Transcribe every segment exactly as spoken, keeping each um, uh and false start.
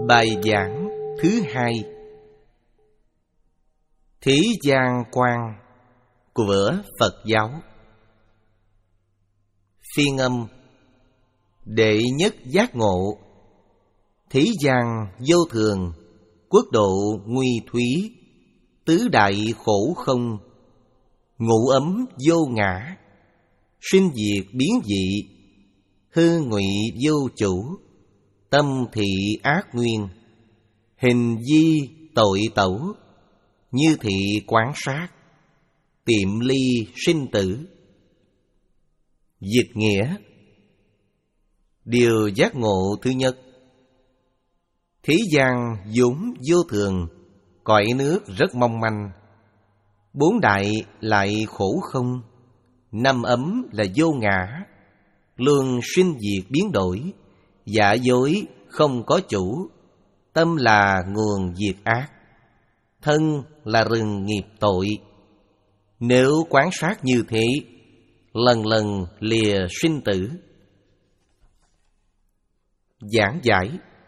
Bài giảng thứ hai: Thế gian quan của Phật giáo. Phiên âm: Đệ nhất giác ngộ. Thế gian vô thường, quốc độ nguy thúy, tứ đại khổ không, ngũ ấm vô ngã, sinh diệt biến dị, hư ngụy vô chủ, tâm thị ác nguyên, hình di tội tẩu, như thị quán sát, tiệm ly sinh tử. Dịch nghĩa: Điều giác ngộ thứ nhất, thế gian vốn vô thường, cõi nước rất mong manh, bốn đại lại khổ không, năm ấm là vô ngã, luôn sinh diệt biến đổi, giả dối không có chủ, tâm là nguồn diệt ác, thân là rừng nghiệp tội. Nếu quán sát như thế, lần lần lìa sinh tử. Giảng giải: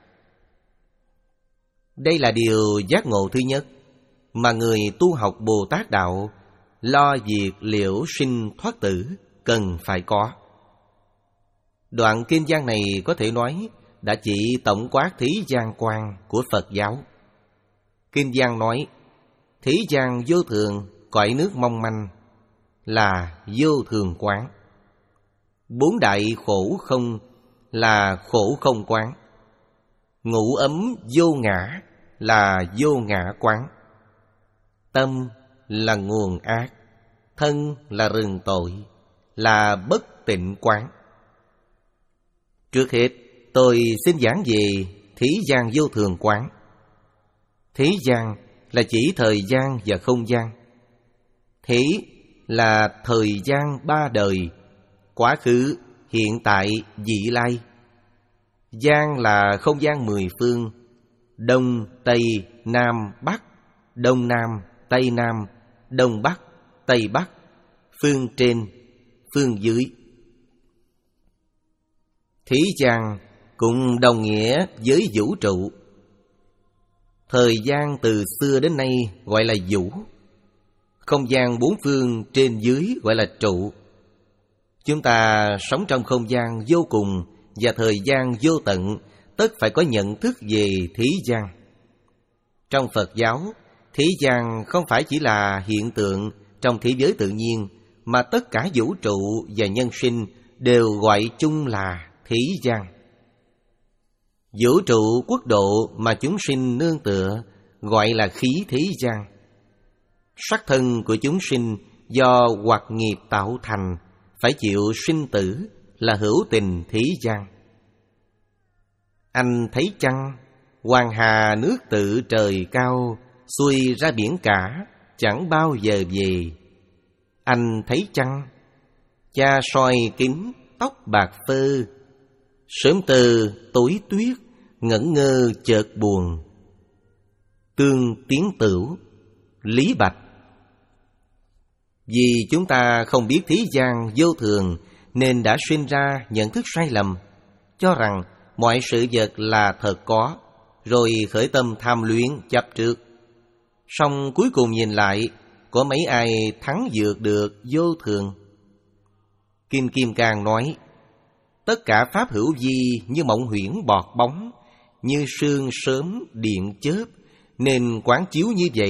Đây là điều giác ngộ thứ nhất mà người tu học Bồ Tát Đạo lo việc liễu sinh thoát tử cần phải có. Đoạn kinh văn này có thể nói đã chỉ tổng quát thế gian quan của Phật giáo. Kinh văn nói thế gian vô thường, cõi nước mong manh là vô thường quán. Bốn đại khổ không là khổ không quán. Ngũ ấm vô ngã là vô ngã quán. Tâm là nguồn ác, thân là rừng tội, là bất tịnh quán. Trước hết, tôi xin giảng về thế gian vô thường quán. Thế gian là chỉ thời gian và không gian. Thế là thời gian ba đời: quá khứ, hiện tại, vị lai. Gian là không gian mười phương: Đông, Tây, Nam, Bắc, Đông Nam, Tây Nam, Đông Bắc, Tây Bắc, phương trên, phương dưới. Thế gian cũng đồng nghĩa với vũ trụ. Thời gian từ xưa đến nay gọi là vũ. Không gian bốn phương trên dưới gọi là trụ. Chúng ta sống trong không gian vô cùng và thời gian vô tận, tất phải có nhận thức về thế gian. Trong Phật giáo, thế gian không phải chỉ là hiện tượng trong thế giới tự nhiên, mà tất cả vũ trụ và nhân sinh đều gọi chung là thế gian. Vũ trụ quốc độ mà chúng sinh nương tựa gọi là khí thế gian. Sắc thân của chúng sinh do hoặc nghiệp tạo thành, phải chịu sinh tử, là hữu tình thế gian. Anh thấy chăng, hoàng hà nước tự trời cao, xuôi ra biển cả, chẳng bao giờ về. Anh thấy chăng, cha soi kính, tóc bạc phơ, sớm từ tối tuyết, ngẩn ngơ chợt buồn. Tương Tiến Tửu, Lý Bạch. Vì chúng ta không biết thế gian vô thường, nên đã sinh ra nhận thức sai lầm, cho rằng mọi sự vật là thật có, rồi khởi tâm tham luyến chấp trước. Song cuối cùng nhìn lại, có mấy ai thắng vượt được vô thường? Kim Kim Cang nói: Tất cả pháp hữu vi như mộng huyễn bọt bóng, như sương sớm điện chớp, nên quán chiếu như vậy.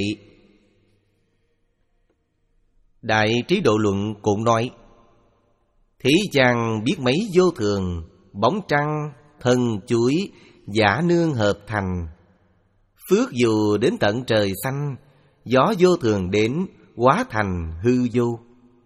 Đại Trí Độ Luận cũng nói: Thế gian biết mấy vô thường, bóng trăng, thân chuối, giả nương hợp thành. Phước dù đến tận trời xanh, gió vô thường đến, hóa thành hư vô.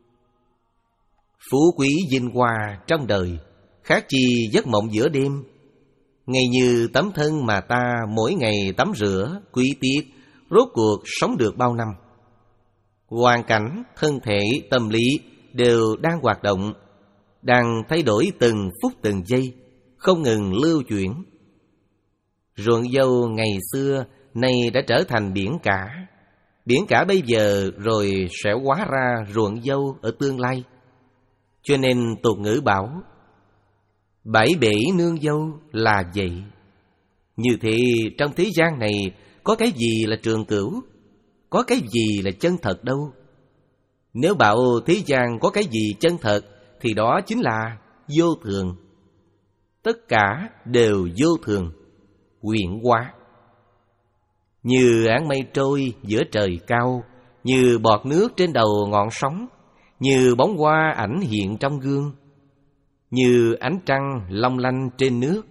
Phú quý vinh hoa trong đời, khác chi giấc mộng giữa đêm. Ngay như tấm thân mà ta mỗi ngày tắm rửa, quý tiết, rốt cuộc sống được bao năm. Hoàn cảnh, thân thể, tâm lý đều đang hoạt động, đang thay đổi từng phút từng giây, không ngừng lưu chuyển. Ruộng dâu ngày xưa nay đã trở thành biển cả. Biển cả bây giờ rồi sẽ hóa ra ruộng dâu ở tương lai. Cho nên tục ngữ bảo: Bảy bể nương dâu là vậy. Như thế trong thế gian này có cái gì là trường cửu? Có cái gì là chân thật đâu? Nếu bảo thế gian có cái gì chân thật thì đó chính là vô thường. Tất cả đều vô thường, quyển hóa. Như áng mây trôi giữa trời cao, như bọt nước trên đầu ngọn sóng, như bóng hoa ảnh hiện trong gương, như ánh trăng long lanh trên nước.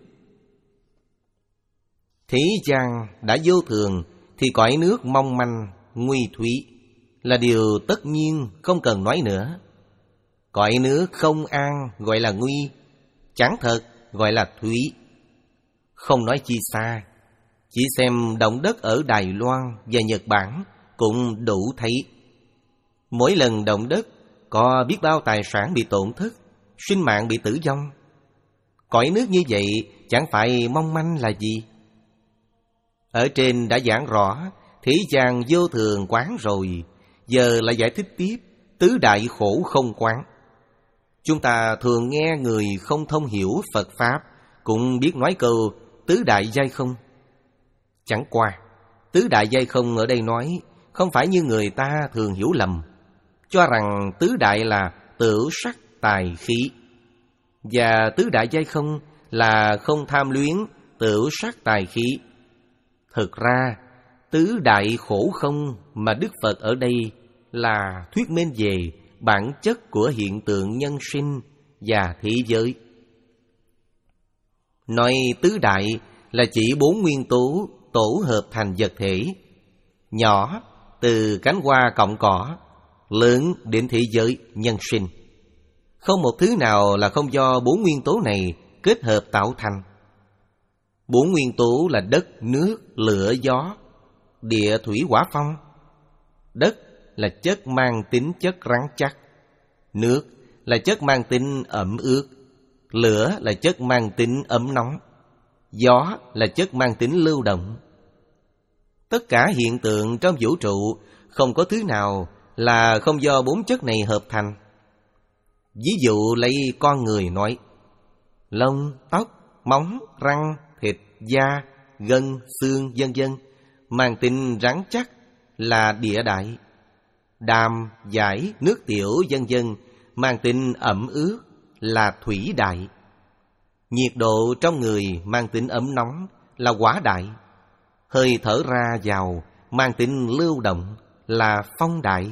Thế gian đã vô thường thì cõi nước mong manh, nguy thúy là điều tất nhiên không cần nói nữa. Cõi nước không an gọi là nguy, chẳng thật gọi là thúy. Không nói chi xa, chỉ xem động đất ở Đài Loan và Nhật Bản cũng đủ thấy. Mỗi lần động đất có biết bao tài sản bị tổn thất, sinh mạng bị tử vong. Cõi nước như vậy chẳng phải mong manh là gì? Ở trên đã giảng rõ thế gian vô thường quán rồi, giờ lại giải thích tiếp tứ đại khổ không quán. Chúng ta thường nghe người không thông hiểu Phật Pháp cũng biết nói câu tứ đại giai không. Chẳng qua, tứ đại giai không ở đây nói không phải như người ta thường hiểu lầm, cho rằng tứ đại là tửu sắc tài khí, và tứ đại giai không là không tham luyến tửu sắc tài khí. Thực ra, tứ đại khổ không mà Đức Phật ở đây là thuyết minh về bản chất của hiện tượng nhân sinh và thế giới. Nói tứ đại là chỉ bốn nguyên tố tổ hợp thành vật thể, nhỏ từ cánh hoa cọng cỏ, lớn đến thế giới nhân sinh. Không một thứ nào là không do bốn nguyên tố này kết hợp tạo thành. Bốn nguyên tố là đất, nước, lửa, gió, địa, thủy, hỏa, phong. Đất là chất mang tính chất rắn chắc, nước là chất mang tính ẩm ướt, lửa là chất mang tính ấm nóng, gió là chất mang tính lưu động. Tất cả hiện tượng trong vũ trụ không có thứ nào là không do bốn chất này hợp thành. Ví dụ lấy con người nói, lông, tóc, móng, răng, thịt, da, gân, xương, vân vân mang tính rắn chắc là địa đại. Đàm, giải, nước tiểu, vân vân mang tính ẩm ướt là thủy đại. Nhiệt độ trong người mang tính ấm nóng là hỏa đại. Hơi thở ra vào mang tính lưu động là phong đại.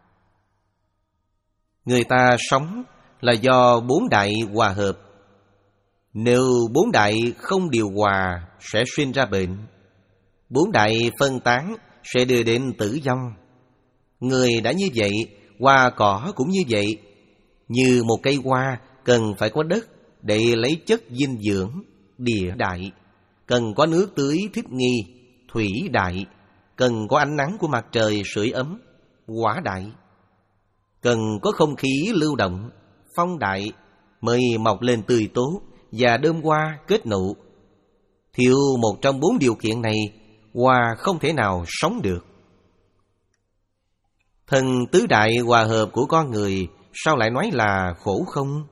Người ta sống là do bốn đại hòa hợp. Nếu bốn đại không điều hòa sẽ sinh ra bệnh. Bốn đại phân tán sẽ đưa đến tử vong. Người đã như vậy, hoa cỏ cũng như vậy. Như một cây hoa cần phải có đất để lấy chất dinh dưỡng, địa đại. Cần có nước tưới thích nghi, thủy đại. Cần có ánh nắng của mặt trời sưởi ấm, hỏa đại. Cần có không khí lưu động, phong đại, mới mọc lên tươi tốt và đơm hoa kết nụ. Thiếu một trong bốn điều kiện này, hoa không thể nào sống được. Thần tứ đại hòa hợp của con người sao lại nói là khổ không?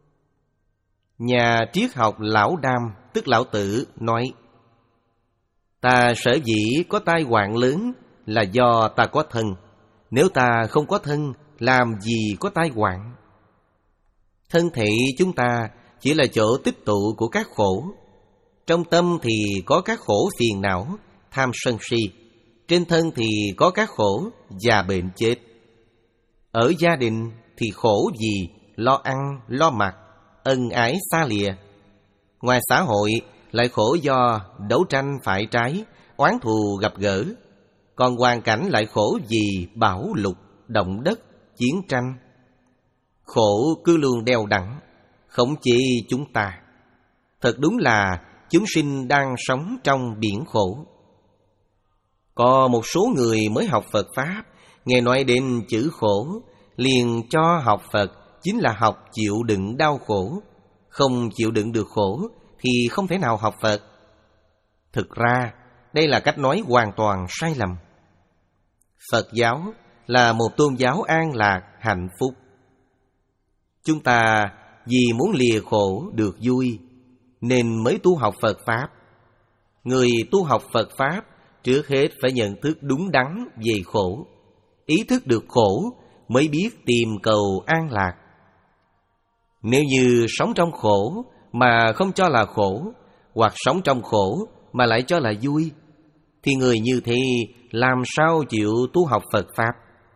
Nhà triết học Lão Đam, tức Lão Tử, nói: ta sở dĩ có tai họa lớn là do ta có thân. Nếu ta không có thân, làm gì có tai họa? Thân thể chúng ta chỉ là chỗ tích tụ của các khổ. Trong tâm thì có các khổ phiền não, tham sân si. Trên thân thì có các khổ già bệnh chết. Ở gia đình thì khổ gì? Lo ăn, lo mặc, ân ái xa lìa. Ngoài xã hội lại khổ do đấu tranh phải trái, oán thù gặp gỡ. Còn hoàn cảnh lại khổ vì bão lụt, động đất, chiến tranh. Khổ cứ luôn đeo đẳng, khống chế chúng ta. Thật đúng là chúng sinh đang sống trong biển khổ. Có một số người mới học Phật Pháp, nghe nói đến chữ khổ, liền cho học Phật chính là học chịu đựng đau khổ. Không chịu đựng được khổ thì không thể nào học Phật. Thực ra, đây là cách nói hoàn toàn sai lầm. Phật giáo là một tôn giáo an lạc, hạnh phúc. Chúng ta vì muốn lìa khổ được vui nên mới tu học Phật Pháp. Người tu học Phật Pháp trước hết phải nhận thức đúng đắn về khổ. Ý thức được khổ mới biết tìm cầu an lạc. Nếu như sống trong khổ mà không cho là khổ, hoặc sống trong khổ mà lại cho là vui, thì người như thế làm sao chịu tu học Phật Pháp?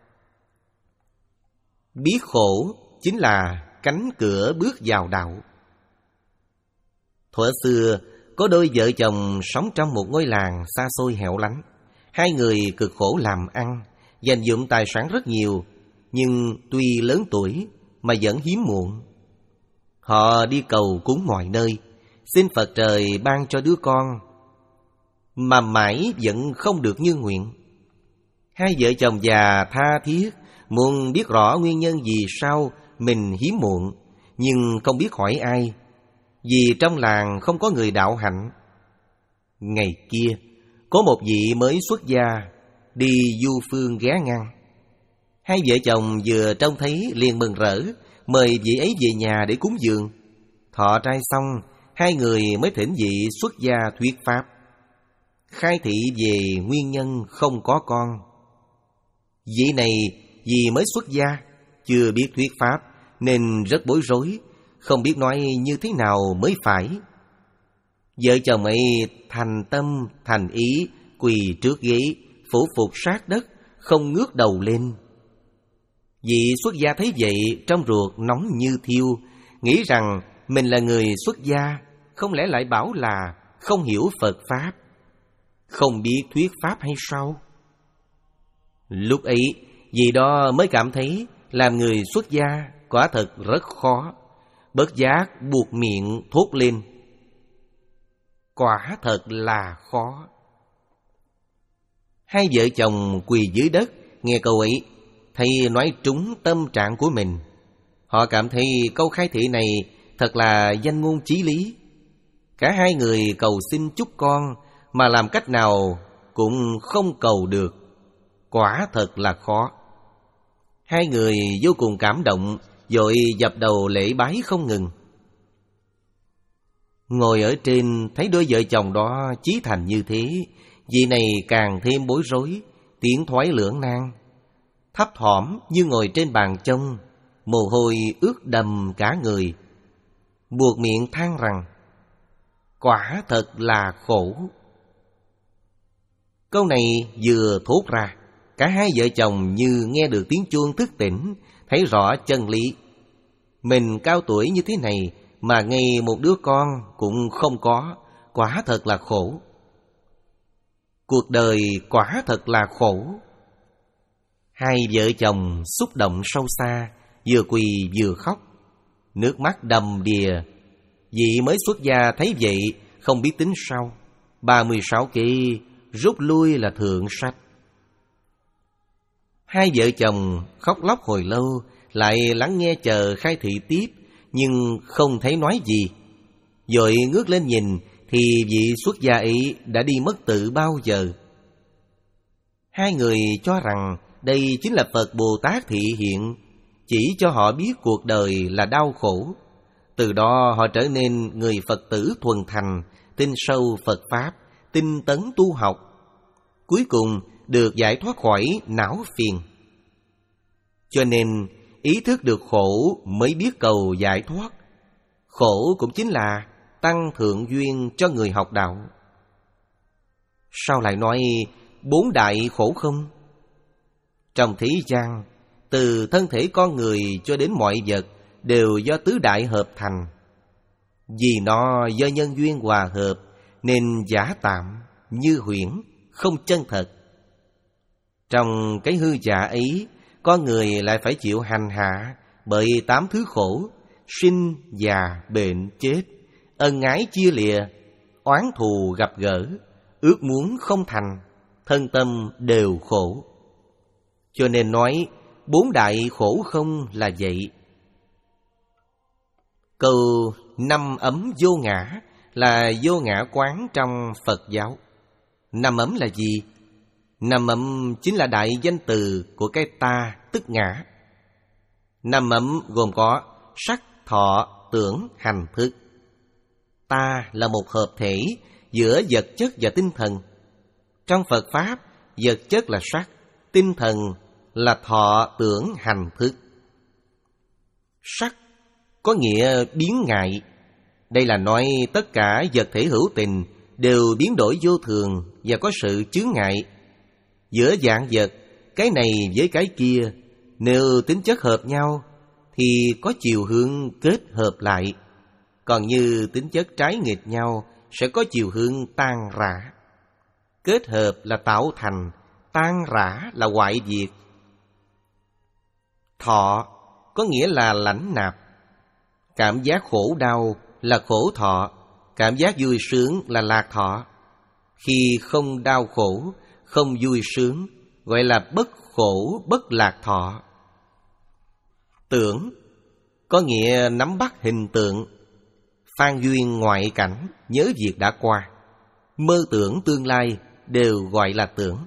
Biết khổ chính là cánh cửa bước vào đạo. Thuở xưa, có đôi vợ chồng sống trong một ngôi làng xa xôi hẻo lánh. Hai người cực khổ làm ăn, dành dụm tài sản rất nhiều, nhưng tuy lớn tuổi mà vẫn hiếm muộn. Họ đi cầu cúng mọi nơi, xin Phật trời ban cho đứa con, mà mãi vẫn không được như nguyện. Hai vợ chồng già tha thiết muốn biết rõ nguyên nhân vì sao mình hiếm muộn, nhưng không biết hỏi ai, vì trong làng không có người đạo hạnh. Ngày kia, có một vị mới xuất gia đi du phương ghé ngang. Hai vợ chồng vừa trông thấy liền mừng rỡ, mời vị ấy về nhà để cúng dường. Thọ trai xong, hai người mới thỉnh vị xuất gia thuyết pháp, khai thị về nguyên nhân không có con. Vị này vì mới xuất gia, chưa biết thuyết pháp nên rất bối rối, không biết nói như thế nào mới phải. Vợ chồng ấy thành tâm thành ý quỳ trước ghế, phủ phục sát đất, không ngước đầu lên. Vị xuất gia thấy vậy, trong ruột nóng như thiêu, nghĩ rằng mình là người xuất gia, không lẽ lại bảo là không hiểu Phật Pháp, không biết thuyết Pháp hay sao? Lúc ấy, vị đó mới cảm thấy làm người xuất gia quả thật rất khó, bất giác buộc miệng thốt lên: quả thật là khó. Hai vợ chồng quỳ dưới đất nghe câu ấy, thầy nói trúng tâm trạng của mình. Họ cảm thấy câu khai thị này thật là danh ngôn chí lý. Cả hai người cầu xin chúc con mà làm cách nào cũng không cầu được, quả thật là khó. Hai người vô cùng cảm động, vội dập đầu lễ bái không ngừng. Ngồi ở trên thấy đôi vợ chồng đó chí thành như thế, vị này càng thêm bối rối, tiến thoái lưỡng nan, thấp thỏm như ngồi trên bàn trông, mồ hôi ướt đầm cả người, buộc miệng than rằng quả thật là khổ. Câu này vừa thốt ra, cả hai vợ chồng như nghe được tiếng chuông thức tỉnh, thấy rõ chân lý. Mình cao tuổi như thế này mà ngay một đứa con cũng không có, quả thật là khổ. Cuộc đời quả thật là khổ. Hai vợ chồng xúc động sâu xa, vừa quỳ vừa khóc, nước mắt đầm đìa. Vị mới xuất gia thấy vậy không biết tính sao, ba mươi sáu kỳ rút lui là thượng sách. Hai vợ chồng khóc lóc hồi lâu, lại lắng nghe chờ khai thị tiếp, nhưng không thấy nói gì. Vội ngước lên nhìn thì vị xuất gia ấy đã đi mất từ bao giờ. Hai người cho rằng đây chính là Phật Bồ Tát thị hiện, chỉ cho họ biết cuộc đời là đau khổ. Từ đó họ trở nên người Phật tử thuần thành, tin sâu Phật Pháp, tinh tấn tu học, cuối cùng được giải thoát khỏi não phiền. Cho nên ý thức được khổ mới biết cầu giải thoát. Khổ cũng chính là tăng thượng duyên cho người học đạo. Sao lại nói bốn đại khổ không? Trong thế gian, từ thân thể con người cho đến mọi vật đều do tứ đại hợp thành. Vì nó do nhân duyên hòa hợp nên giả tạm, như huyễn, không chân thật. Trong cái hư giả ấy, con người lại phải chịu hành hạ bởi tám thứ khổ: sinh, già, bệnh, chết, ân ái chia lìa, oán thù gặp gỡ, ước muốn không thành, thân tâm đều khổ. Cho nên nói bốn đại khổ không là vậy. Câu năm ấm vô ngã là vô ngã quán trong Phật giáo. Năm ấm là gì? Năm ấm chính là đại danh từ của cái ta, tức ngã. Năm ấm gồm có sắc, thọ, tưởng, hành, thức. Ta là một hợp thể giữa vật chất và tinh thần. Trong Phật Pháp, vật chất là sắc, tinh thần là thọ tưởng hành thức. Sắc có nghĩa biến ngại. Đây là nói tất cả vật thể hữu tình đều biến đổi vô thường và có sự chướng ngại. Giữa vạn vật, cái này với cái kia, nếu tính chất hợp nhau thì có chiều hướng kết hợp lại. Còn như tính chất trái nghịch nhau sẽ có chiều hướng tan rã. Kết hợp là tạo thành, tan rã là hoại diệt. Thọ có nghĩa là lãnh nạp. Cảm giác khổ đau là khổ thọ, cảm giác vui sướng là lạc thọ. Khi không đau khổ, không vui sướng, gọi là bất khổ bất lạc thọ. Tưởng có nghĩa nắm bắt hình tượng, phan duyên ngoại cảnh, nhớ việc đã qua, mơ tưởng tương lai đều gọi là tưởng.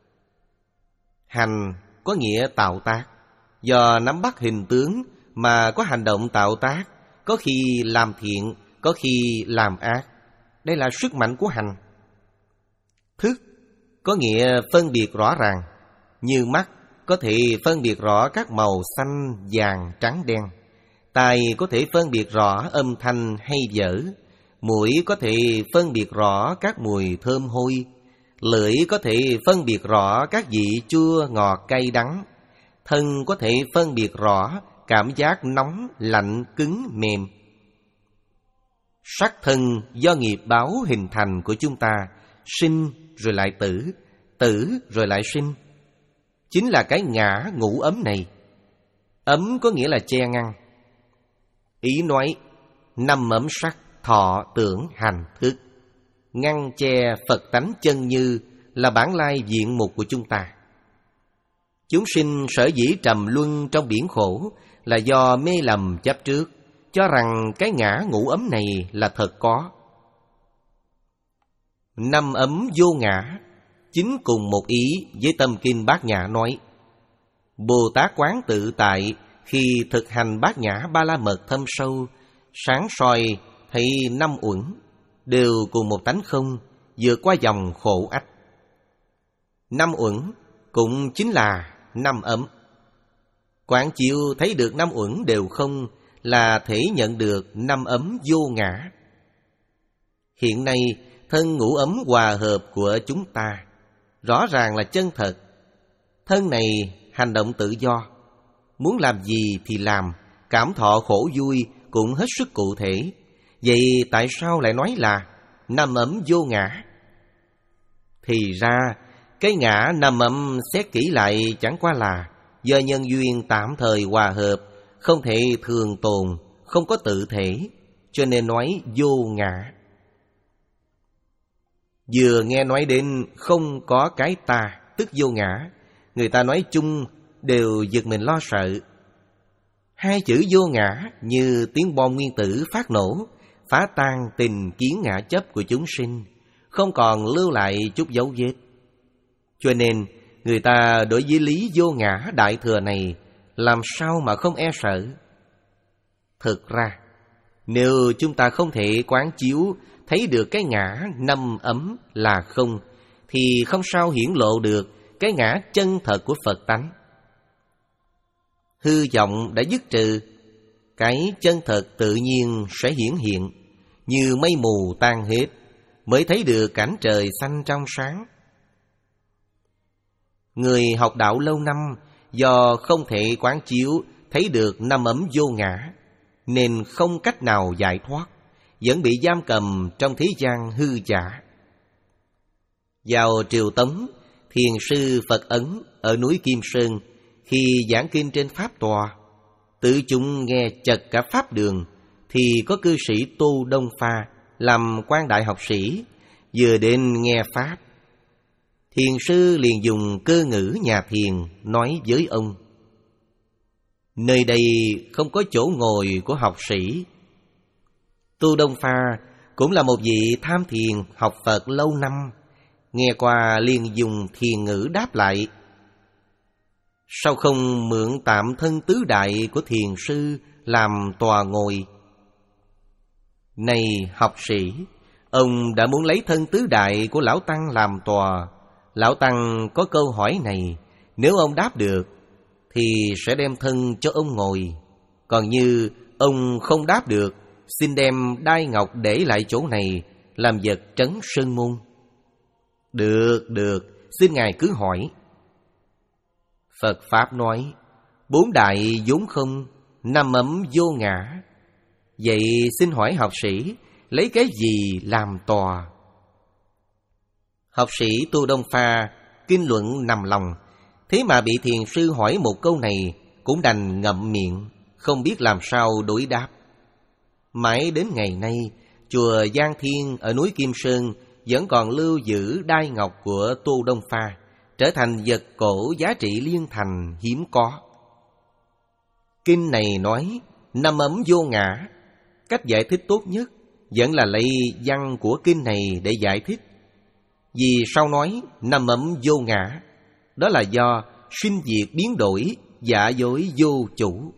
Hành có nghĩa tạo tác, do nắm bắt hình tướng mà có hành động tạo tác, có khi làm thiện, có khi làm ác. Đây là sức mạnh của hành. Thức có nghĩa phân biệt rõ ràng, như mắt có thể phân biệt rõ các màu xanh, vàng, trắng, đen. Tai có thể phân biệt rõ âm thanh hay dở. Mũi có thể phân biệt rõ các mùi thơm hôi. Lưỡi có thể phân biệt rõ các vị chua, ngọt, cay, đắng. Thân có thể phân biệt rõ cảm giác nóng, lạnh, cứng, mềm. Sắc thân do nghiệp báo hình thành của chúng ta, sinh rồi lại tử, tử rồi lại sinh. Chính là cái ngã ngũ ấm này. Ấm có nghĩa là che ngăn. Ý nói năm ấm sắc, thọ, tưởng, hành, thức, ngăn che Phật tánh chân như là bản lai diện mục của chúng ta. Chúng sinh sở dĩ trầm luân trong biển khổ là do mê lầm chấp trước, cho rằng cái ngã ngũ ấm này là thật có. Năm ấm vô ngã chính cùng một ý với tâm kinh Bát Nhã nói: Bồ Tát quán tự tại khi thực hành Bát Nhã Ba La Mật thâm sâu, sáng soi thấy năm uẩn đều cùng một tánh không, vượt qua dòng khổ ách. Năm uẩn cũng chính là năm ấm. Quán chiếu thấy được năm uẩn đều không là thể nhận được năm ấm vô ngã. Hiện nay thân ngũ ấm hòa hợp của chúng ta rõ ràng là chân thật. Thân này hành động tự do, muốn làm gì thì làm, cảm thọ khổ vui cũng hết sức cụ thể. Vậy tại sao lại nói là năm ấm vô ngã? Thì ra cái ngã năm ấm xét kỹ lại chẳng qua là do nhân duyên tạm thời hòa hợp, không thể thường tồn, không có tự thể, cho nên nói vô ngã. Vừa nghe nói đến không có cái ta, tức vô ngã, người ta nói chung đều giật mình lo sợ. Hai chữ vô ngã như tiếng bom nguyên tử phát nổ, phá tan tình kiến ngã chấp của chúng sinh, không còn lưu lại chút dấu vết. Cho nên người ta đối với lý vô ngã đại thừa này làm sao mà không e sợ. Thực ra nếu chúng ta không thể quán chiếu thấy được cái ngã năm ấm là không, thì không sao hiển lộ được cái ngã chân thật của Phật tánh. Hư vọng đã dứt trừ, cái chân thật tự nhiên sẽ hiển hiện, như mây mù tan hết, mới thấy được cảnh trời xanh trong sáng. Người học đạo lâu năm do không thể quán chiếu thấy được năm ấm vô ngã, nên không cách nào giải thoát, vẫn bị giam cầm trong thế gian hư giả. Vào triều Tống, thiền sư Phật Ấn ở núi Kim Sơn khi giảng kinh trên pháp tòa, tự chúng nghe chật cả pháp đường, thì có cư sĩ Tô Đông Pha làm quan đại học sĩ, vừa đến nghe pháp. Thiền sư liền dùng cơ ngữ nhà thiền nói với ông: nơi đây không có chỗ ngồi của học sĩ. Tô Đông Pha cũng là một vị tham thiền học Phật lâu năm, nghe qua liền dùng thiền ngữ đáp lại: sao không mượn tạm thân tứ đại của thiền sư làm tòa ngồi? Này học sĩ, Ông đã muốn lấy thân tứ đại của Lão Tăng làm tòa. Lão Tăng có câu hỏi này, nếu ông đáp được thì sẽ đem thân cho ông ngồi. Còn như ông không đáp được, xin đem đai ngọc để lại chỗ này làm vật trấn sơn môn. Được, được, xin Ngài cứ hỏi. Phật Pháp nói, bốn đại vốn không, năm ấm vô ngã. Vậy xin hỏi học sĩ, lấy cái gì làm tòa? Học sĩ Tu Đông Pha kinh luận nằm lòng, thế mà bị thiền sư hỏi một câu này, cũng đành ngậm miệng, không biết làm sao đối đáp. Mãi đến ngày nay, chùa Giang Thiên ở núi Kim Sơn vẫn còn lưu giữ đai ngọc của Tu Đông Pha, trở thành vật cổ giá trị liên thành hiếm có. Kinh này nói năm ấm vô ngã. Cách giải thích tốt nhất vẫn là lấy văn của kinh này để giải thích. Vì sao nói năm ấm vô ngã? Đó là do sinh diệt biến đổi, giả dối vô chủ.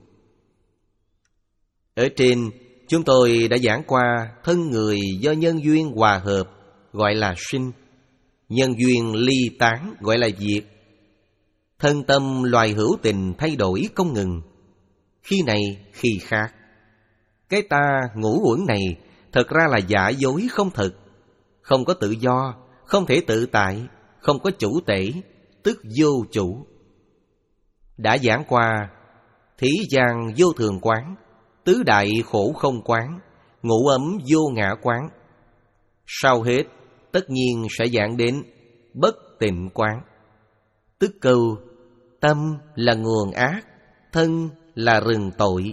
Ở trên chúng tôi đã giảng qua thân người do nhân duyên hòa hợp gọi là sinh, nhân duyên ly tán gọi là diệt. Thân tâm loài hữu tình thay đổi không ngừng, khi này khi khác. Cái ta ngũ uẩn này thật ra là giả dối không thực, không có tự do, không thể tự tại, không có chủ tể, tức vô chủ. Đã giảng qua thí gian vô thường quán, tứ đại khổ không quán, ngũ ấm vô ngã quán. Sau hết tất nhiên sẽ giảng đến bất tịnh quán, tức câu tâm là nguồn ác, thân là rừng tội.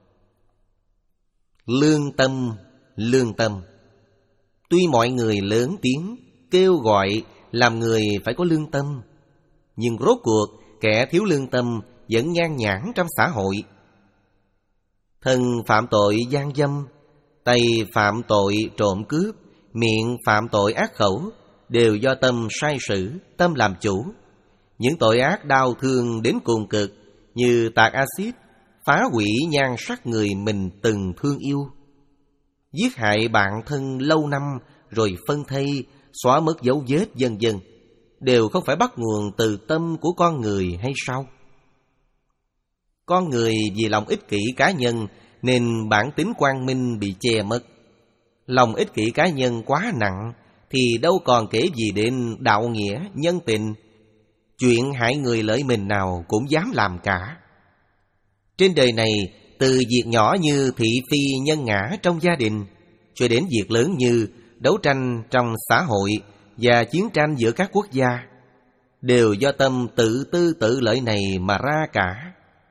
Lương tâm, lương tâm. Tuy mọi người lớn tiếng kêu gọi làm người phải có lương tâm, nhưng rốt cuộc kẻ thiếu lương tâm vẫn nhan nhản trong xã hội. Thân phạm tội gian dâm, tay phạm tội trộm cướp, miệng phạm tội ác khẩu, đều do tâm sai sử, tâm làm chủ. Những tội ác đau thương đến cùng cực như tạt axit, phá hủy nhan sắc người mình từng thương yêu, giết hại bạn thân lâu năm rồi phân thây, xóa mất dấu vết vân vân, đều không phải bắt nguồn từ tâm của con người hay sao? Con người vì lòng ích kỷ cá nhân nên bản tính quang minh bị che mất. Lòng ích kỷ cá nhân quá nặng thì đâu còn kể gì đến đạo nghĩa, nhân tình. Chuyện hại người lợi mình nào cũng dám làm cả. Trên đời này, từ việc nhỏ như thị phi nhân ngã trong gia đình, cho đến việc lớn như đấu tranh trong xã hội và chiến tranh giữa các quốc gia, đều do tâm tự tư tự lợi này mà ra cả.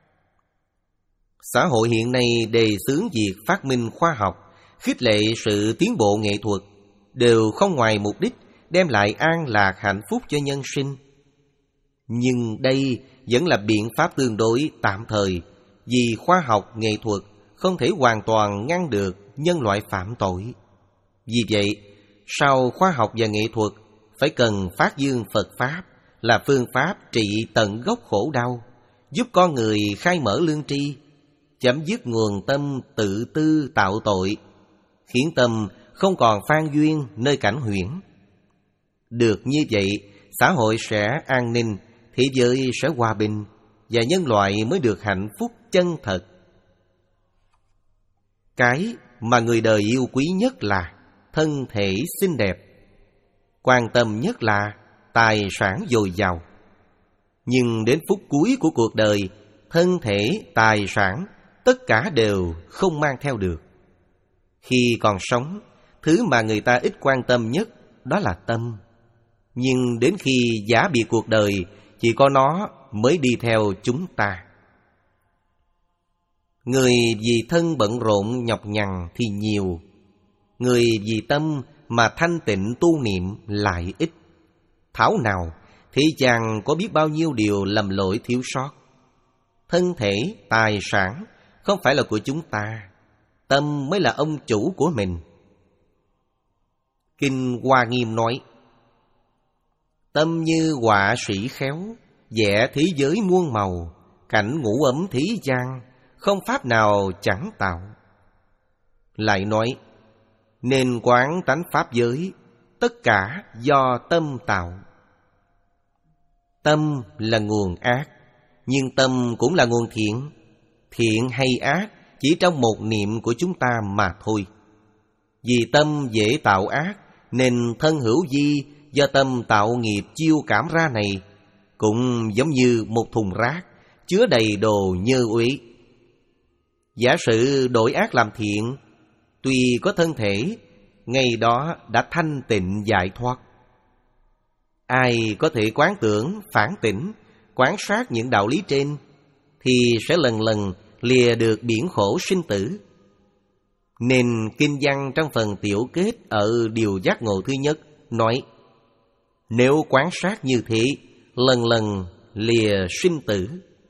Xã hội hiện nay đề xướng việc phát minh khoa học, khích lệ sự tiến bộ nghệ thuật, đều không ngoài mục đích đem lại an lạc hạnh phúc cho nhân sinh. Nhưng đây vẫn là biện pháp tương đối tạm thời, vì khoa học nghệ thuật không thể hoàn toàn ngăn được nhân loại phạm tội. Vì vậy, sau khoa học và nghệ thuật phải cần phát dương Phật Pháp là phương pháp trị tận gốc khổ đau, giúp con người khai mở lương tri, chấm dứt nguồn tâm tự tư tạo tội, khiến tâm không còn phan duyên nơi cảnh huyễn. Được như vậy, xã hội sẽ an ninh, thế giới sẽ hòa bình, và nhân loại mới được hạnh phúc chân thật. Cái mà người đời yêu quý nhất là thân thể xinh đẹp, quan tâm nhất là tài sản dồi dào. Nhưng đến phút cuối của cuộc đời, thân thể, tài sản, tất cả đều không mang theo được. Khi còn sống, thứ mà người ta ít quan tâm nhất đó là tâm. Nhưng đến khi giả biệt cuộc đời, chỉ có nó mới đi theo chúng ta. Người vì thân bận rộn nhọc nhằn thì nhiều, người vì tâm mà thanh tịnh tu niệm lại ít. Thảo nào thế gian có biết bao nhiêu điều lầm lỗi thiếu sót. Thân thể, tài sản không phải là của chúng ta, tâm mới là ông chủ của mình. Kinh Hoa Nghiêm nói: tâm như họa sĩ khéo, vẽ thế giới muôn màu, cảnh ngũ ấm thế gian, không pháp nào chẳng tạo. Lại nói: nên quán tánh pháp giới, tất cả do tâm tạo. Tâm là nguồn ác, nhưng tâm cũng là nguồn thiện. Thiện hay ác chỉ trong một niệm của chúng ta mà thôi. Vì tâm dễ tạo ác, nên thân hữu vi do tâm tạo nghiệp chiêu cảm ra này cũng giống như một thùng rác chứa đầy đồ nhơ uế. Giả sử đổi ác làm thiện, tuy có thân thể, ngày đó đã thanh tịnh giải thoát. Ai có thể quán tưởng, phản tỉnh, quán sát những đạo lý trên, thì sẽ lần lần lìa được biển khổ sinh tử. Nên kinh văn trong phần tiểu kết ở điều giác ngộ thứ nhất nói: nếu quán sát như thế, lần lần lìa sinh tử.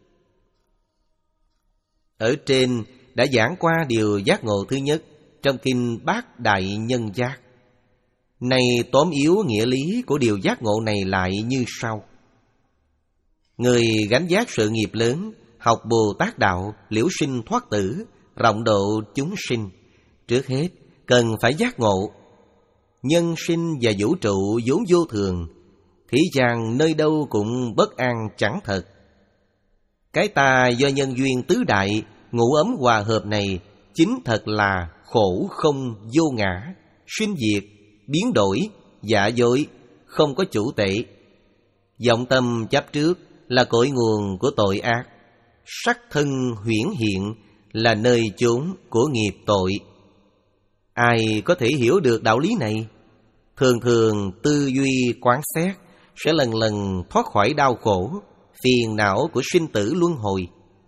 Ở trên đã giảng qua điều giác ngộ thứ nhất trong kinh Bát Đại Nhân Giác. Này tóm yếu nghĩa lý của điều giác ngộ này lại như sau. Người gánh vác sự nghiệp lớn, học Bồ Tát Đạo, liễu sinh thoát tử, rộng độ chúng sinh, trước hết cần phải giác ngộ. Nhân sinh và vũ trụ vốn vô thường, thế gian nơi đâu cũng bất an chẳng thật. Cái ta do nhân duyên tứ đại, ngũ ấm hòa hợp này chính thật là khổ không vô ngã, sinh diệt, biến đổi, giả dối, không có chủ tệ. Vọng tâm chấp trước là cội nguồn của tội ác. Sắc thân huyễn hiện là nơi chốn của nghiệp tội. Ai có thể hiểu được đạo lý này, thường thường tư duy quán xét, sẽ lần lần thoát khỏi đau khổ, phiền não của sinh tử luân hồi.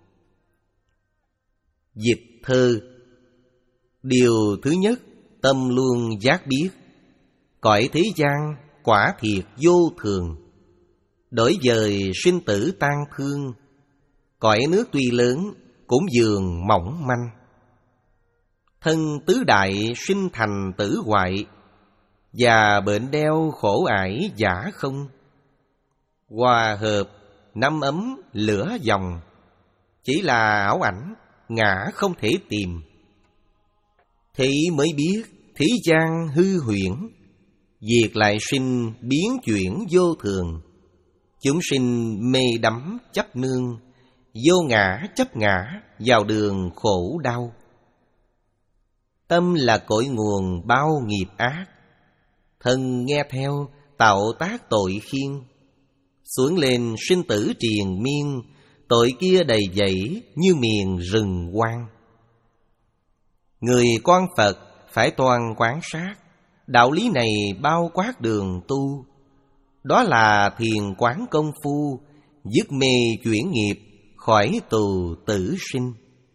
Dịch thơ. Điều thứ nhất, tâm luôn giác biết, cõi thế gian quả thiệt vô thường. Đổi dời sinh tử tan thương, cõi nước tuy lớn cũng dường mỏng manh. Thân tứ đại sinh thành tử hoại, và bệnh đeo khổ ải giả không. Hòa hợp năm ấm lửa dòng, chỉ là ảo ảnh ngã không thể tìm. Thì mới biết thế gian hư huyễn, diệt lại sinh biến chuyển vô thường. Chúng sinh mê đắm chấp nương, vô ngã chấp ngã vào đường khổ đau. Tâm là cội nguồn bao nghiệp ác, thân nghe theo tạo tác tội khiên. Xuống lên sinh tử triền miên, tội kia đầy dẫy như miền rừng hoang. Người con Phật phải toàn quán sát, đạo lý này bao quát đường tu. Đó là thiền quán công phu, dứt mê chuyển nghiệp, khỏi tù tử sinh.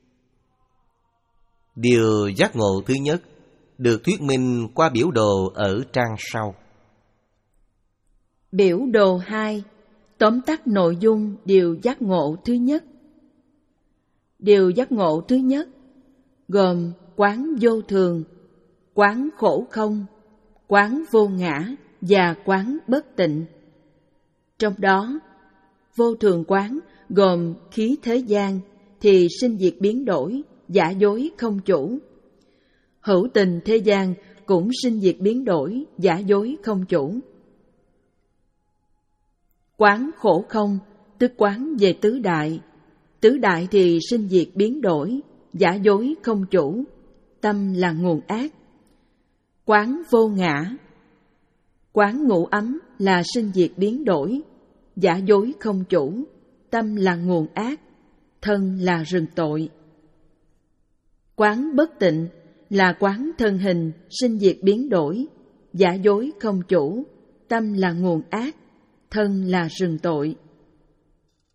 Điều giác ngộ thứ nhất được thuyết minh qua biểu đồ ở trang sau. Biểu đồ hai, tóm tắt nội dung điều giác ngộ thứ nhất. Điều giác ngộ thứ nhất gồm quán vô thường, quán khổ không, quán vô ngã và quán bất tịnh. Trong đó, vô thường quán gồm khí thế gian thì sinh diệt biến đổi, giả dối không chủ. Hữu tình thế gian cũng sinh diệt biến đổi, giả dối không chủ. Quán khổ không tức quán về tứ đại. Tứ đại thì sinh diệt biến đổi, giả dối không chủ, tâm là nguồn ác. Quán vô ngã, quán ngũ ấm là sinh diệt biến đổi, giả dối không chủ, tâm là nguồn ác, thân là rừng tội. Quán bất tịnh là quán thân hình sinh diệt biến đổi, giả dối không chủ, tâm là nguồn ác, thân là rừng tội.